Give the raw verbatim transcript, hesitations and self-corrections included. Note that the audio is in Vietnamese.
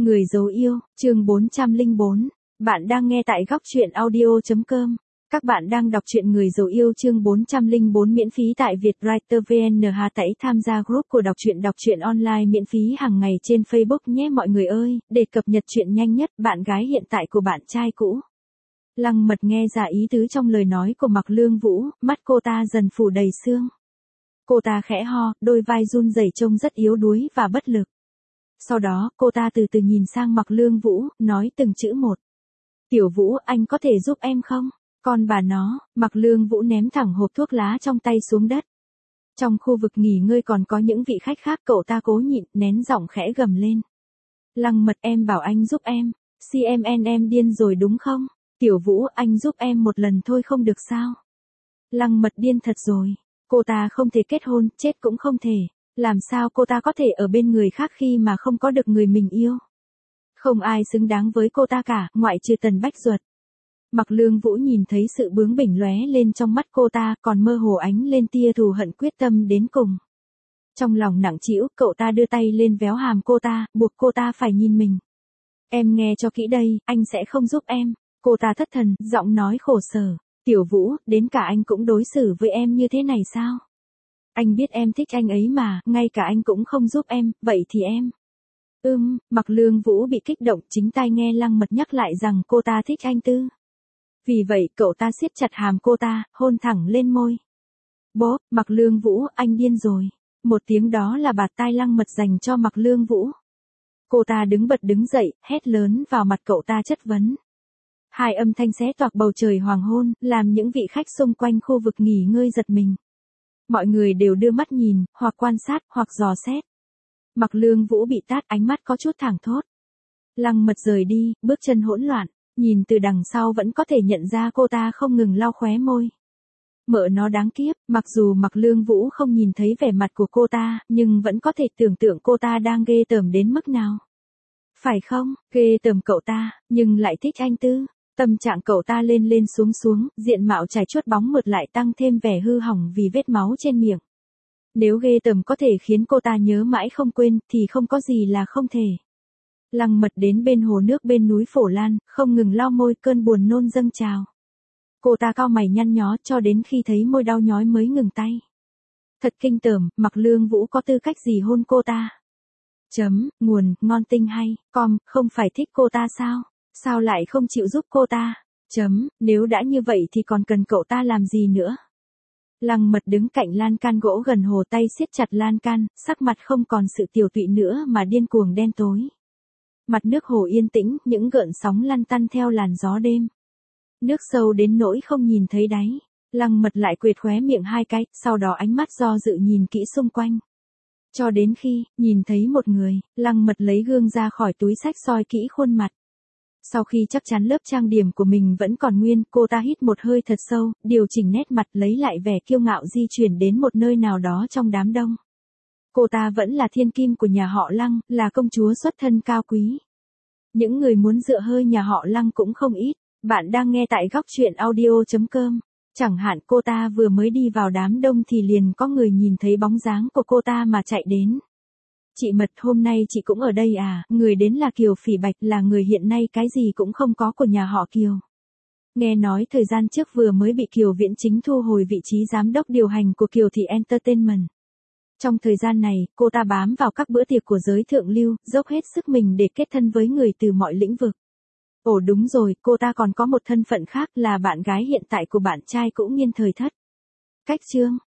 Người giấu yêu, chương bốn trăm lẻ bốn. Bạn đang nghe tại góc truyện audio chấm com. Các bạn đang đọc truyện Người giấu yêu chương bốn trăm lẻ bốn miễn phí tại Vietwriter vê en. Hãy tham gia group của đọc truyện đọc truyện online miễn phí hàng ngày trên Facebook nhé mọi người ơi, để cập nhật truyện nhanh nhất. Bạn gái hiện tại của bạn trai cũ. Lăng Mật nghe ra ý tứ trong lời nói của Mạc Lương Vũ, mắt cô ta dần phủ đầy sương. Cô ta khẽ ho, đôi vai run rẩy trông rất yếu đuối và bất lực. Sau đó, cô ta từ từ nhìn sang Mạc Lương Vũ, nói từng chữ một. Tiểu Vũ, anh có thể giúp em không? Con bà nó, Mạc Lương Vũ ném thẳng hộp thuốc lá trong tay xuống đất. Trong khu vực nghỉ ngơi còn có những vị khách khác, cậu ta cố nhịn, nén giọng khẽ gầm lên. Lăng Mật, em bảo anh giúp em. xê em en em điên rồi đúng không? Tiểu Vũ, anh giúp em một lần thôi không được sao? Lăng Mật điên thật rồi. Cô ta không thể kết hôn, chết cũng không thể. Làm sao cô ta có thể ở bên người khác khi mà không có được người mình yêu? Không ai xứng đáng với cô ta cả, ngoại trừ Tần Bách Duật. Mạc Lương Vũ nhìn thấy sự bướng bỉnh lóe lên trong mắt cô ta, còn mơ hồ ánh lên tia thù hận quyết tâm đến cùng. Trong lòng nặng trĩu, cậu ta đưa tay lên véo hàm cô ta, buộc cô ta phải nhìn mình. Em nghe cho kỹ đây, anh sẽ không giúp em. Cô ta thất thần, giọng nói khổ sở. Tiểu Vũ, đến cả anh cũng đối xử với em như thế này sao? Anh biết em thích anh ấy mà, ngay cả anh cũng không giúp em, vậy thì em. Ưm, Mạc Lương Vũ bị kích động, chính tai nghe Lăng Mật nhắc lại rằng cô ta thích anh Tư. Vì vậy, cậu ta siết chặt hàm cô ta, hôn thẳng lên môi. Bố, Mạc Lương Vũ, anh điên rồi. Một tiếng đó là bạt tai Lăng Mật dành cho Mạc Lương Vũ. Cô ta đứng bật đứng dậy, hét lớn vào mặt cậu ta chất vấn. Hai âm thanh xé toạc bầu trời hoàng hôn, làm những vị khách xung quanh khu vực nghỉ ngơi giật mình. Mọi người đều đưa mắt nhìn, hoặc quan sát, hoặc dò xét. Mạc Lương Vũ bị tát, ánh mắt có chút thảng thốt. Lăng Mật rời đi, bước chân hỗn loạn, nhìn từ đằng sau vẫn có thể nhận ra cô ta không ngừng lau khóe môi. Mợ nó đáng kiếp, mặc dù Mạc Lương Vũ không nhìn thấy vẻ mặt của cô ta, nhưng vẫn có thể tưởng tượng cô ta đang ghê tởm đến mức nào. Phải không, ghê tởm cậu ta, nhưng lại thích anh Tư. Tâm trạng cậu ta lên lên xuống xuống, diện mạo trải chuốt bóng mượt lại tăng thêm vẻ hư hỏng vì vết máu trên miệng. Nếu ghê tởm có thể khiến cô ta nhớ mãi không quên, thì không có gì là không thể. Lăng Mật đến bên hồ nước bên núi Phổ Lan, không ngừng lau môi, cơn buồn nôn dâng trào. Cô ta cau mày nhăn nhó cho đến khi thấy môi đau nhói mới ngừng tay. Thật kinh tởm, Mạc Lương Vũ có tư cách gì hôn cô ta? Chấm, nguồn, ngon tinh hay, com, không phải thích cô ta sao? Sao lại không chịu giúp cô ta? Chấm, nếu đã như vậy thì còn cần cậu ta làm gì nữa? Lăng Mật đứng cạnh lan can gỗ gần hồ, tay siết chặt lan can, sắc mặt không còn sự tiều tụy nữa mà điên cuồng đen tối. Mặt nước hồ yên tĩnh, những gợn sóng lăn tăn theo làn gió đêm. Nước sâu đến nỗi không nhìn thấy đáy. Lăng Mật lại quệt khóe miệng hai cái, sau đó ánh mắt do dự nhìn kỹ xung quanh. Cho đến khi, nhìn thấy một người, Lăng Mật lấy gương ra khỏi túi xách soi kỹ khuôn mặt. Sau khi chắc chắn lớp trang điểm của mình vẫn còn nguyên, cô ta hít một hơi thật sâu, điều chỉnh nét mặt, lấy lại vẻ kiêu ngạo, di chuyển đến một nơi nào đó trong đám đông. Cô ta vẫn là thiên kim của nhà họ Lăng, là công chúa xuất thân cao quý. Những người muốn dựa hơi nhà họ Lăng cũng không ít. Bạn đang nghe tại góc truyện audio chấm com. Chẳng hạn cô ta vừa mới đi vào đám đông thì liền có người nhìn thấy bóng dáng của cô ta mà chạy đến. Chị Mật, hôm nay chị cũng ở đây à? Người đến là Kiều Phỉ Bạch, là người hiện nay cái gì cũng không có của nhà họ Kiều. Nghe nói thời gian trước vừa mới bị Kiều Viễn Chính thu hồi vị trí giám đốc điều hành của Kiều Thị Entertainment. Trong thời gian này, cô ta bám vào các bữa tiệc của giới thượng lưu, dốc hết sức mình để kết thân với người từ mọi lĩnh vực. Ồ đúng rồi, cô ta còn có một thân phận khác, là bạn gái hiện tại của bạn trai cũ Nghiên Thời Thất. Cách chương